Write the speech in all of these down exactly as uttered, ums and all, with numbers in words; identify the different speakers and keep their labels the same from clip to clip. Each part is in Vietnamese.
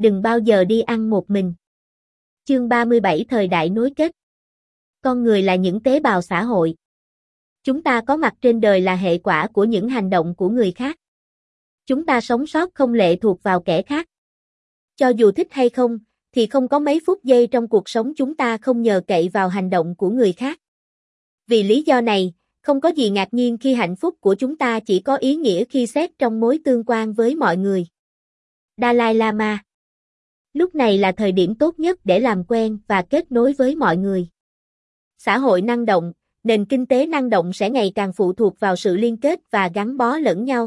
Speaker 1: đừng bao giờ đi ăn một mình. Chương ba mươi bảy Thời đại nối kết. Con người là những tế bào xã hội. Chúng ta có mặt trên đời là hệ quả của những hành động của người khác. Chúng ta sống sót không lệ thuộc vào kẻ khác. Cho dù thích hay không, thì không có mấy phút giây trong cuộc sống chúng ta không nhờ cậy vào hành động của người khác. Vì lý do này, không có gì ngạc nhiên khi hạnh phúc của chúng ta chỉ có ý nghĩa khi xét trong mối tương quan với mọi người. Dalai Lama. Lúc này là thời điểm tốt nhất để làm quen và kết nối với mọi người. Xã hội năng động, nền kinh tế năng động sẽ ngày càng phụ thuộc vào sự liên kết và gắn bó lẫn nhau.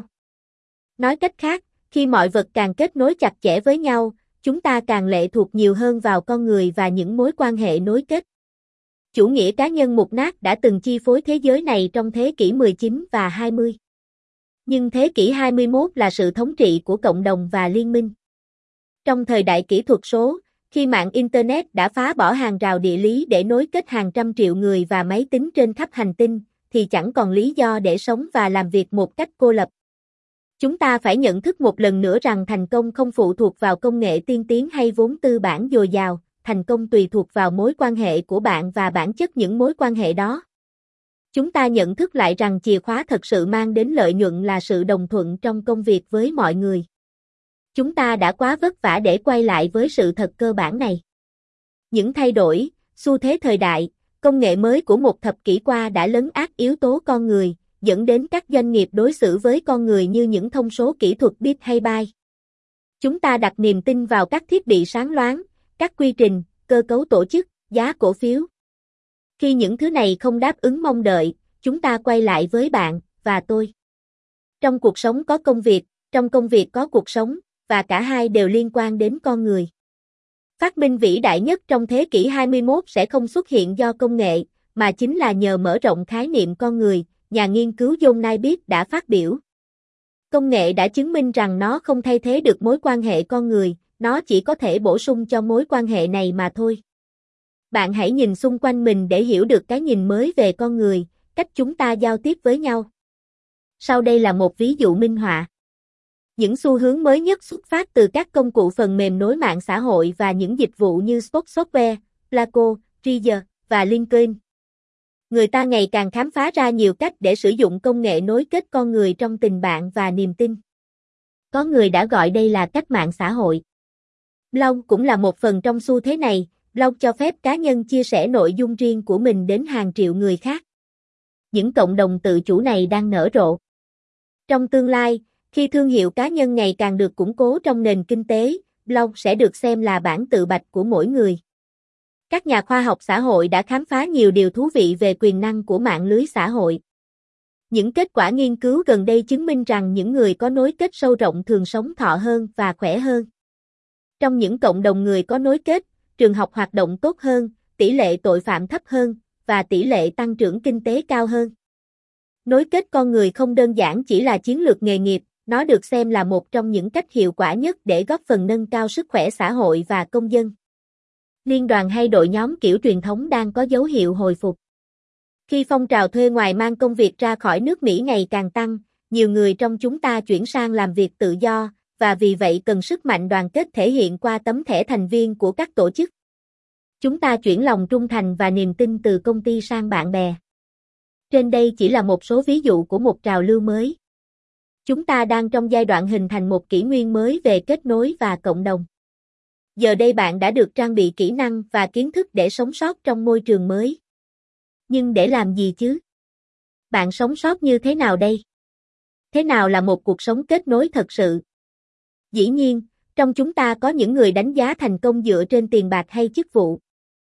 Speaker 1: Nói cách khác, khi mọi vật càng kết nối chặt chẽ với nhau, chúng ta càng lệ thuộc nhiều hơn vào con người và những mối quan hệ nối kết. Chủ nghĩa cá nhân mục nát đã từng chi phối thế giới này trong thế kỷ mười chín và hai mươi. Nhưng thế kỷ hai mươi mốt là sự thống trị của cộng đồng và liên minh. Trong thời đại kỹ thuật số, khi mạng Internet đã phá bỏ hàng rào địa lý để nối kết hàng trăm triệu người và máy tính trên khắp hành tinh, thì chẳng còn lý do để sống và làm việc một cách cô lập. Chúng ta phải nhận thức một lần nữa rằng thành công không phụ thuộc vào công nghệ tiên tiến hay vốn tư bản dồi dào, thành công tùy thuộc vào mối quan hệ của bạn và bản chất những mối quan hệ đó. Chúng ta nhận thức lại rằng chìa khóa thật sự mang đến lợi nhuận là sự đồng thuận trong công việc với mọi người. Chúng ta đã quá vất vả để quay lại với sự thật cơ bản này. Những thay đổi, xu thế thời đại, công nghệ mới của một thập kỷ qua đã lấn át yếu tố con người, dẫn đến các doanh nghiệp đối xử với con người như những thông số kỹ thuật bit hay byte. Chúng ta đặt niềm tin vào các thiết bị sáng loáng, các quy trình, cơ cấu tổ chức, giá cổ phiếu. Khi những thứ này không đáp ứng mong đợi, chúng ta quay lại với bạn và tôi. Trong cuộc sống có công việc, trong công việc có cuộc sống, và cả hai đều liên quan đến con người. Phát minh vĩ đại nhất trong thế kỷ hai mươi mốt sẽ không xuất hiện do công nghệ, mà chính là nhờ mở rộng khái niệm con người, nhà nghiên cứu John Naisbitt đã phát biểu. Công nghệ đã chứng minh rằng nó không thay thế được mối quan hệ con người, nó chỉ có thể bổ sung cho mối quan hệ này mà thôi. Bạn hãy nhìn xung quanh mình để hiểu được cái nhìn mới về con người, cách chúng ta giao tiếp với nhau. Sau đây là một ví dụ minh họa. Những xu hướng mới nhất xuất phát từ các công cụ phần mềm nối mạng xã hội và những dịch vụ như Spoke Software, Placo, Trigger và LinkedIn. Người ta ngày càng khám phá ra nhiều cách để sử dụng công nghệ nối kết con người trong tình bạn và niềm tin. Có người đã gọi đây là cách mạng xã hội. Blog cũng là một phần trong xu thế này, blog cho phép cá nhân chia sẻ nội dung riêng của mình đến hàng triệu người khác. Những cộng đồng tự chủ này đang nở rộ. Trong tương lai, khi thương hiệu cá nhân ngày càng được củng cố trong nền kinh tế, blog sẽ được xem là bản tự bạch của mỗi người. Các nhà khoa học xã hội đã khám phá nhiều điều thú vị về quyền năng của mạng lưới xã hội. Những kết quả nghiên cứu gần đây chứng minh rằng những người có nối kết sâu rộng thường sống thọ hơn và khỏe hơn. Trong những cộng đồng người có nối kết, trường học hoạt động tốt hơn, tỷ lệ tội phạm thấp hơn, và tỷ lệ tăng trưởng kinh tế cao hơn. Nối kết con người không đơn giản chỉ là chiến lược nghề nghiệp, nó được xem là một trong những cách hiệu quả nhất để góp phần nâng cao sức khỏe xã hội và công dân. Liên đoàn hay đội nhóm kiểu truyền thống đang có dấu hiệu hồi phục. Khi phong trào thuê ngoài mang công việc ra khỏi nước Mỹ ngày càng tăng, nhiều người trong chúng ta chuyển sang làm việc tự do, và vì vậy cần sức mạnh đoàn kết thể hiện qua tấm thẻ thành viên của các tổ chức. Chúng ta chuyển lòng trung thành và niềm tin từ công ty sang bạn bè. Trên đây chỉ là một số ví dụ của một trào lưu mới. Chúng ta đang trong giai đoạn hình thành một kỷ nguyên mới về kết nối và cộng đồng. Giờ đây bạn đã được trang bị kỹ năng và kiến thức để sống sót trong môi trường mới. Nhưng để làm gì chứ? Bạn sống sót như thế nào đây? Thế nào là một cuộc sống kết nối thật sự? Dĩ nhiên, trong chúng ta có những người đánh giá thành công dựa trên tiền bạc hay chức vụ.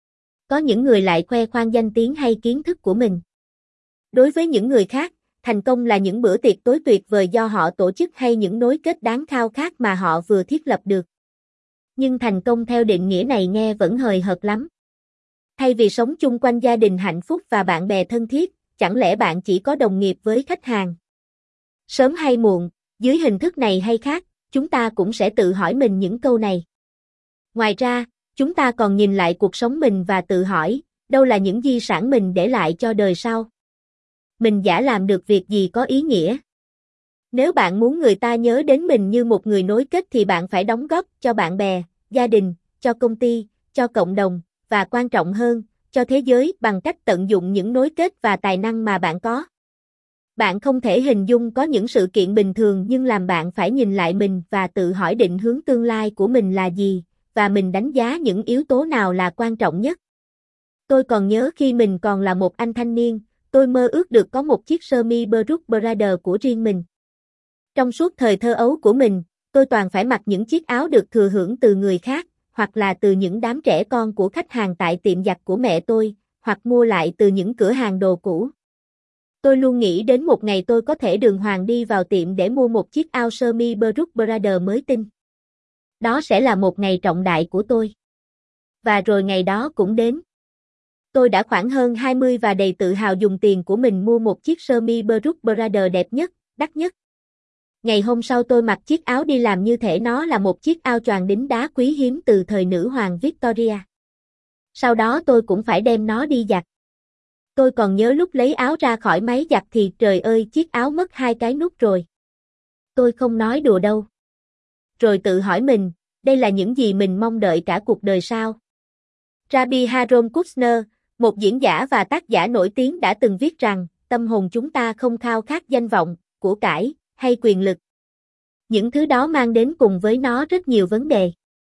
Speaker 1: Có những người lại khoe khoang danh tiếng hay kiến thức của mình. Đối với những người khác, thành công là những bữa tiệc tối tuyệt vời do họ tổ chức hay những nối kết đáng khao khát mà họ vừa thiết lập được. Nhưng thành công theo định nghĩa này nghe vẫn hời hợt lắm. Thay vì sống chung quanh gia đình hạnh phúc và bạn bè thân thiết, chẳng lẽ bạn chỉ có đồng nghiệp với khách hàng? Sớm hay muộn, dưới hình thức này hay khác, chúng ta cũng sẽ tự hỏi mình những câu này. Ngoài ra, chúng ta còn nhìn lại cuộc sống mình và tự hỏi, đâu là những di sản mình để lại cho đời sau? Mình đã làm được việc gì có ý nghĩa? Nếu bạn muốn người ta nhớ đến mình như một người nối kết thì bạn phải đóng góp cho bạn bè, gia đình, cho công ty, cho cộng đồng, và quan trọng hơn, cho thế giới bằng cách tận dụng những nối kết và tài năng mà bạn có. Bạn không thể hình dung có những sự kiện bình thường nhưng làm bạn phải nhìn lại mình và tự hỏi định hướng tương lai của mình là gì, và mình đánh giá những yếu tố nào là quan trọng nhất. Tôi còn nhớ khi mình còn là một anh thanh niên, tôi mơ ước được có một chiếc sơ mi Brooks Brothers của riêng mình. Trong suốt thời thơ ấu của mình, tôi toàn phải mặc những chiếc áo được thừa hưởng từ người khác, hoặc là từ những đám trẻ con của khách hàng tại tiệm giặt của mẹ tôi, hoặc mua lại từ những cửa hàng đồ cũ. Tôi luôn nghĩ đến một ngày tôi có thể đường hoàng đi vào tiệm để mua một chiếc áo sơ mi Brooks Brothers mới tinh. Đó sẽ là một ngày trọng đại của tôi. Và rồi ngày đó cũng đến. Tôi đã khoảng hơn hai mươi và đầy tự hào dùng tiền của mình mua một chiếc sơ mi Brooks Brothers đẹp nhất, đắt nhất. Ngày hôm sau tôi mặc chiếc áo đi làm như thể nó là một chiếc áo choàng đính đá quý hiếm từ thời nữ hoàng Victoria. Sau đó tôi cũng phải đem nó đi giặt. Tôi còn nhớ lúc lấy áo ra khỏi máy giặt thì trời ơi chiếc áo mất hai cái nút rồi. Tôi không nói đùa đâu. Rồi tự hỏi mình, đây là những gì mình mong đợi cả cuộc đời sao? Rabbi Aaron Kushner, một diễn giả và tác giả nổi tiếng đã từng viết rằng, tâm hồn chúng ta không khao khát danh vọng, của cải, hay quyền lực. Những thứ đó mang đến cùng với nó rất nhiều vấn đề.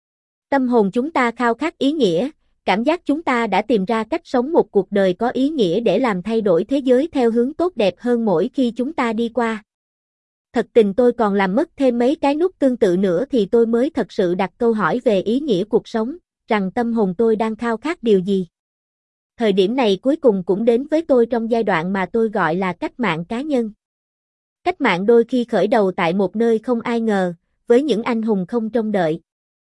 Speaker 1: Tâm hồn chúng ta khao khát ý nghĩa, cảm giác chúng ta đã tìm ra cách sống một cuộc đời có ý nghĩa để làm thay đổi thế giới theo hướng tốt đẹp hơn mỗi khi chúng ta đi qua. Thật tình tôi còn làm mất thêm mấy cái nút tương tự nữa thì tôi mới thật sự đặt câu hỏi về ý nghĩa cuộc sống, rằng tâm hồn tôi đang khao khát điều gì. Thời điểm này cuối cùng cũng đến với tôi trong giai đoạn mà tôi gọi là cách mạng cá nhân. Cách mạng đôi khi khởi đầu tại một nơi không ai ngờ, với những anh hùng không trông đợi.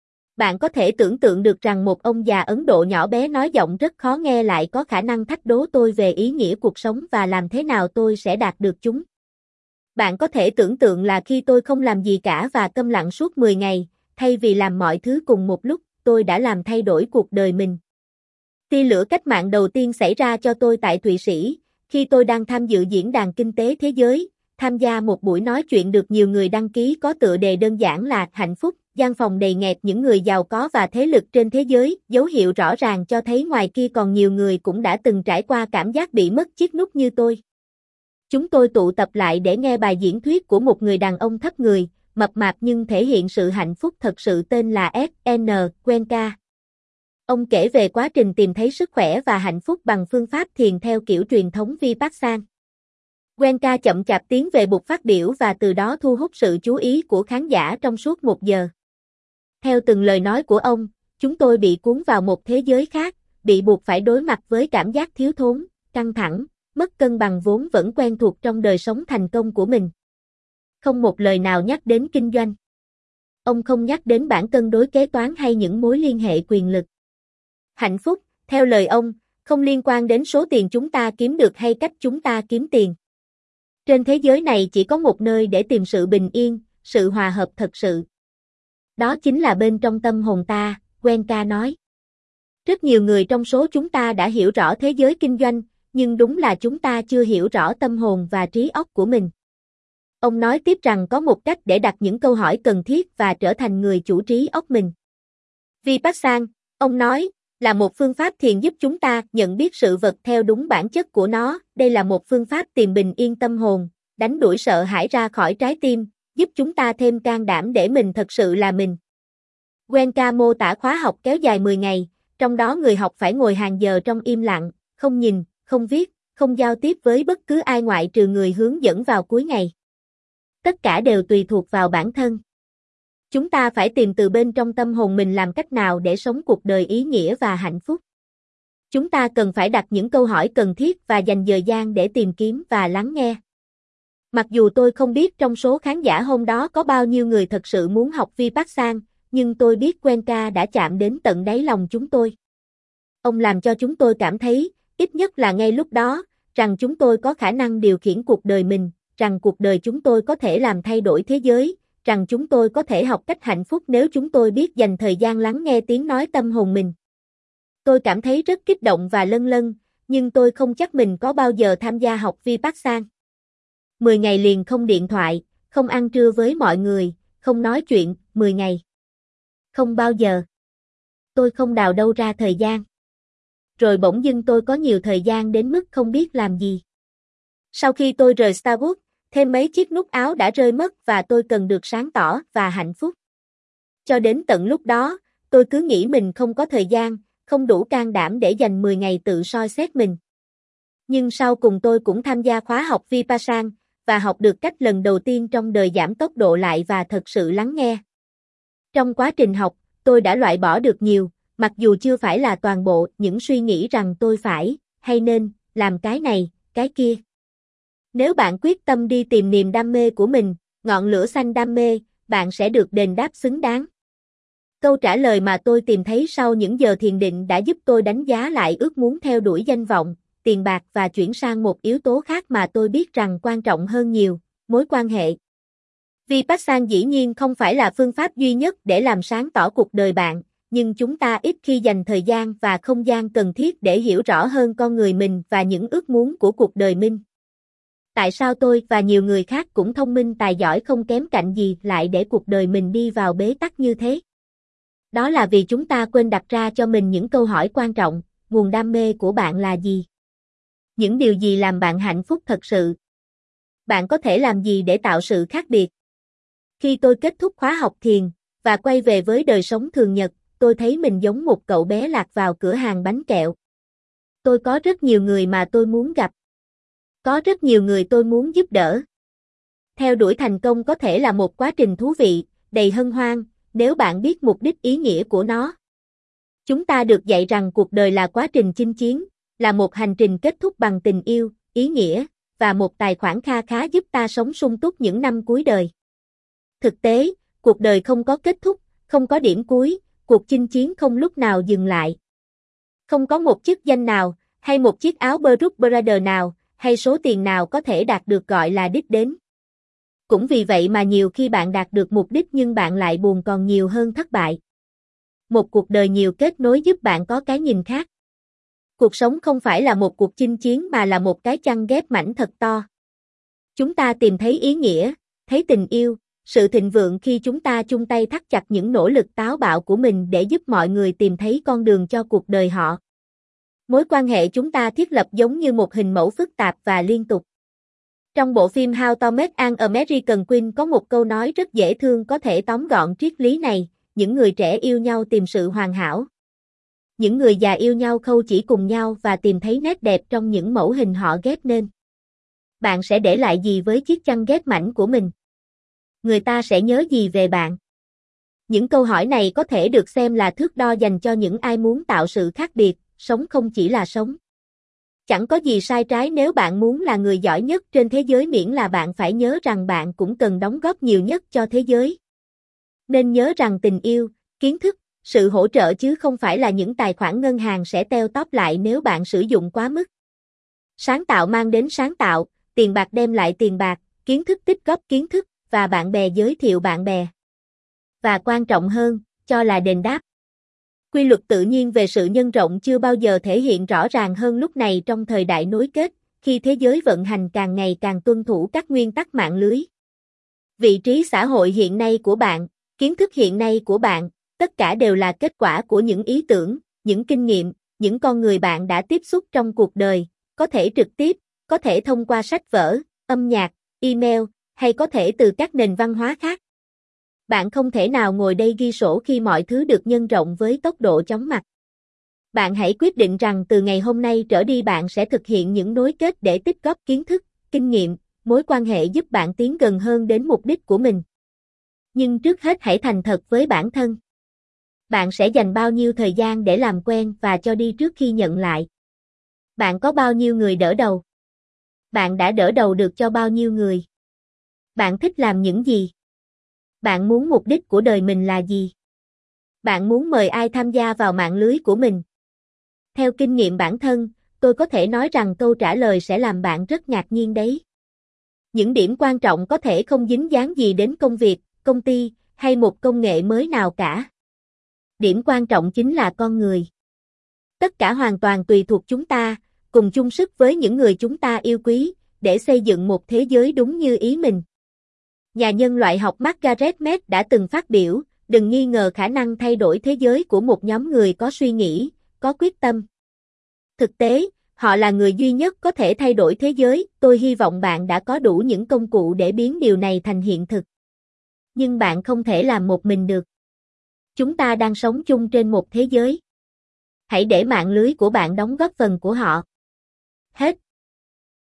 Speaker 1: Bạn có thể tưởng tượng được rằng một ông già Ấn Độ nhỏ bé nói giọng rất khó nghe lại có khả năng thách đố tôi về ý nghĩa cuộc sống và làm thế nào tôi sẽ đạt được chúng. Bạn có thể tưởng tượng là khi tôi không làm gì cả và câm lặng suốt mười ngày, thay vì làm mọi thứ cùng một lúc, tôi đã làm thay đổi cuộc đời mình. Tia lửa cách mạng đầu tiên xảy ra cho tôi tại Thụy Sĩ, khi tôi đang tham dự diễn đàn kinh tế thế giới, tham gia một buổi nói chuyện được nhiều người đăng ký có tựa đề đơn giản là hạnh phúc, gian phòng đầy nghẹt những người giàu có và thế lực trên thế giới, dấu hiệu rõ ràng cho thấy ngoài kia còn nhiều người cũng đã từng trải qua cảm giác bị mất chiếc nút như tôi. Chúng tôi tụ tập lại để nghe bài diễn thuyết của một người đàn ông thấp người, mập mạp nhưng thể hiện sự hạnh phúc thật sự tên là ét en Goenka. Ông kể về quá trình tìm thấy sức khỏe và hạnh phúc bằng phương pháp thiền theo kiểu truyền thống Vipassana. Goenka chậm chạp tiến về bục phát biểu và từ đó thu hút sự chú ý của khán giả trong suốt một giờ. Theo từng lời nói của ông, chúng tôi bị cuốn vào một thế giới khác, bị buộc phải đối mặt với cảm giác thiếu thốn, căng thẳng, mất cân bằng vốn vẫn quen thuộc trong đời sống thành công của mình. Không một lời nào nhắc đến kinh doanh. Ông không nhắc đến bảng cân đối kế toán hay những mối liên hệ quyền lực. Hạnh phúc, theo lời ông, không liên quan đến số tiền chúng ta kiếm được hay cách chúng ta kiếm tiền. Trên thế giới này chỉ có một nơi để tìm sự bình yên, sự hòa hợp thật sự. Đó chính là bên trong tâm hồn ta, Goenka nói. Rất nhiều người trong số chúng ta đã hiểu rõ thế giới kinh doanh, nhưng đúng là chúng ta chưa hiểu rõ tâm hồn và trí óc của mình. Ông nói tiếp rằng có một cách để đặt những câu hỏi cần thiết và trở thành người chủ trí óc mình. Vipassana, ông nói, là một phương pháp thiền giúp chúng ta nhận biết sự vật theo đúng bản chất của nó. Đây là một phương pháp tìm bình yên tâm hồn, đánh đuổi sợ hãi ra khỏi trái tim, giúp chúng ta thêm can đảm để mình thật sự là mình. Goenka mô tả khóa học kéo dài mười ngày, trong đó người học phải ngồi hàng giờ trong im lặng, không nhìn, không viết, không giao tiếp với bất cứ ai ngoại trừ người hướng dẫn vào cuối ngày. Tất cả đều tùy thuộc vào bản thân. Chúng ta phải tìm từ bên trong tâm hồn mình làm cách nào để sống cuộc đời ý nghĩa và hạnh phúc. Chúng ta cần phải đặt những câu hỏi cần thiết và dành thời gian để tìm kiếm và lắng nghe. Mặc dù tôi không biết trong số khán giả hôm đó có bao nhiêu người thật sự muốn học Vipassana, nhưng tôi biết Goenka đã chạm đến tận đáy lòng chúng tôi. Ông làm cho chúng tôi cảm thấy, ít nhất là ngay lúc đó, rằng chúng tôi có khả năng điều khiển cuộc đời mình, rằng cuộc đời chúng tôi có thể làm thay đổi thế giới, rằng chúng tôi có thể học cách hạnh phúc nếu chúng tôi biết dành thời gian lắng nghe tiếng nói tâm hồn mình. Tôi cảm thấy rất kích động và lân lân, nhưng tôi không chắc mình có bao giờ tham gia học Vipassana. Mười ngày liền không điện thoại, không ăn trưa với mọi người, không nói chuyện, mười ngày. Không bao giờ. tôi không đào đâu ra thời gian. Rồi bỗng dưng tôi có nhiều thời gian đến mức không biết làm gì. Sau khi tôi rời Starbucks, thêm mấy chiếc nút áo đã rơi mất và tôi cần được sáng tỏ và hạnh phúc. Cho đến tận lúc đó, tôi cứ nghĩ mình không có thời gian, không đủ can đảm để dành mười ngày tự soi xét mình. Nhưng sau cùng tôi cũng tham gia khóa học Vipassana và học được cách lần đầu tiên trong đời giảm tốc độ lại và thật sự lắng nghe. Trong quá trình học, tôi đã loại bỏ được nhiều, mặc dù chưa phải là toàn bộ, những suy nghĩ rằng tôi phải, hay nên, làm cái này, cái kia. Nếu bạn quyết tâm đi tìm niềm đam mê của mình, ngọn lửa xanh đam mê, bạn sẽ được đền đáp xứng đáng. Câu trả lời mà tôi tìm thấy sau những giờ thiền định đã giúp tôi đánh giá lại ước muốn theo đuổi danh vọng, tiền bạc và chuyển sang một yếu tố khác mà tôi biết rằng quan trọng hơn nhiều, mối quan hệ. Vipassana dĩ nhiên không phải là phương pháp duy nhất để làm sáng tỏ cuộc đời bạn, nhưng chúng ta ít khi dành thời gian và không gian cần thiết để hiểu rõ hơn con người mình và những ước muốn của cuộc đời mình. Tại sao tôi và nhiều người khác cũng thông minh tài giỏi không kém cạnh gì lại để cuộc đời mình đi vào bế tắc như thế? Đó là vì chúng ta quên đặt ra cho mình những câu hỏi quan trọng, nguồn đam mê của bạn là gì? Những điều gì làm bạn hạnh phúc thật sự? Bạn có thể làm gì để tạo sự khác biệt? Khi tôi kết thúc khóa học thiền và quay về với đời sống thường nhật, tôi thấy mình giống một cậu bé lạc vào cửa hàng bánh kẹo. Tôi có rất nhiều người mà tôi muốn gặp. Có rất nhiều người tôi muốn giúp đỡ. Theo đuổi thành công có thể là một quá trình thú vị, đầy hân hoan, nếu bạn biết mục đích ý nghĩa của nó. Chúng ta được dạy rằng cuộc đời là quá trình chinh chiến, là một hành trình kết thúc bằng tình yêu, ý nghĩa, và một tài khoản kha khá giúp ta sống sung túc những năm cuối đời. Thực tế, cuộc đời không có kết thúc, không có điểm cuối, cuộc chinh chiến không lúc nào dừng lại. Không có một chức danh nào, hay một chiếc áo Brooks Brothers nào, hay số tiền nào có thể đạt được gọi là đích đến. Cũng vì vậy mà nhiều khi bạn đạt được mục đích nhưng bạn lại buồn còn nhiều hơn thất bại. Một cuộc đời nhiều kết nối giúp bạn có cái nhìn khác. Cuộc sống không phải là một cuộc chinh chiến mà là một cái chăn ghép mảnh thật to. Chúng ta tìm thấy ý nghĩa, thấy tình yêu, sự thịnh vượng khi chúng ta chung tay thắt chặt những nỗ lực táo bạo của mình để giúp mọi người tìm thấy con đường cho cuộc đời họ. Mối quan hệ chúng ta thiết lập giống như một hình mẫu phức tạp và liên tục. Trong bộ phim How to Make an American Queen có một câu nói rất dễ thương có thể tóm gọn triết lý này, những người trẻ yêu nhau tìm sự hoàn hảo. Những người già yêu nhau khâu chỉ cùng nhau và tìm thấy nét đẹp trong những mẫu hình họ ghép nên. Bạn sẽ để lại gì với chiếc chăn ghép mảnh của mình? Người ta sẽ nhớ gì về bạn? Những câu hỏi này có thể được xem là thước đo dành cho những ai muốn tạo sự khác biệt, sống không chỉ là sống. Chẳng có gì sai trái nếu bạn muốn là người giỏi nhất trên thế giới miễn là bạn phải nhớ rằng bạn cũng cần đóng góp nhiều nhất cho thế giới. Nên nhớ rằng tình yêu, kiến thức, sự hỗ trợ chứ không phải là những tài khoản ngân hàng sẽ teo tóp lại nếu bạn sử dụng quá mức. Sáng tạo mang đến sáng tạo, tiền bạc đem lại tiền bạc, kiến thức tích góp kiến thức, và bạn bè giới thiệu bạn bè. Và quan trọng hơn, cho là đền đáp. Quy luật tự nhiên về sự nhân rộng chưa bao giờ thể hiện rõ ràng hơn lúc này trong thời đại nối kết, khi thế giới vận hành càng ngày càng tuân thủ các nguyên tắc mạng lưới. Vị trí xã hội hiện nay của bạn, kiến thức hiện nay của bạn, tất cả đều là kết quả của những ý tưởng, những kinh nghiệm, những con người bạn đã tiếp xúc trong cuộc đời, có thể trực tiếp, có thể thông qua sách vở, âm nhạc, email, hay có thể từ các nền văn hóa khác. Bạn không thể nào ngồi đây ghi sổ khi mọi thứ được nhân rộng với tốc độ chóng mặt. Bạn hãy quyết định rằng từ ngày hôm nay trở đi bạn sẽ thực hiện những nối kết để tích góp kiến thức, kinh nghiệm, mối quan hệ giúp bạn tiến gần hơn đến mục đích của mình. Nhưng trước hết hãy thành thật với bản thân. Bạn sẽ dành bao nhiêu thời gian để làm quen và cho đi trước khi nhận lại? Bạn có bao nhiêu người đỡ đầu? Bạn đã đỡ đầu được cho bao nhiêu người? Bạn thích làm những gì? Bạn muốn mục đích của đời mình là gì? Bạn muốn mời ai tham gia vào mạng lưới của mình? Theo kinh nghiệm bản thân, tôi có thể nói rằng câu trả lời sẽ làm bạn rất ngạc nhiên đấy. Những điểm quan trọng có thể không dính dáng gì đến công việc, công ty, hay một công nghệ mới nào cả. Điểm quan trọng chính là con người. Tất cả hoàn toàn tùy thuộc chúng ta, cùng chung sức với những người chúng ta yêu quý, để xây dựng một thế giới đúng như ý mình. Nhà nhân loại học Margaret Mead đã từng phát biểu, đừng nghi ngờ khả năng thay đổi thế giới của một nhóm người có suy nghĩ, có quyết tâm. Thực tế, họ là người duy nhất có thể thay đổi thế giới, tôi hy vọng bạn đã có đủ những công cụ để biến điều này thành hiện thực. Nhưng bạn không thể làm một mình được. Chúng ta đang sống chung trên một thế giới. Hãy để mạng lưới của bạn đóng góp phần của họ. Hết.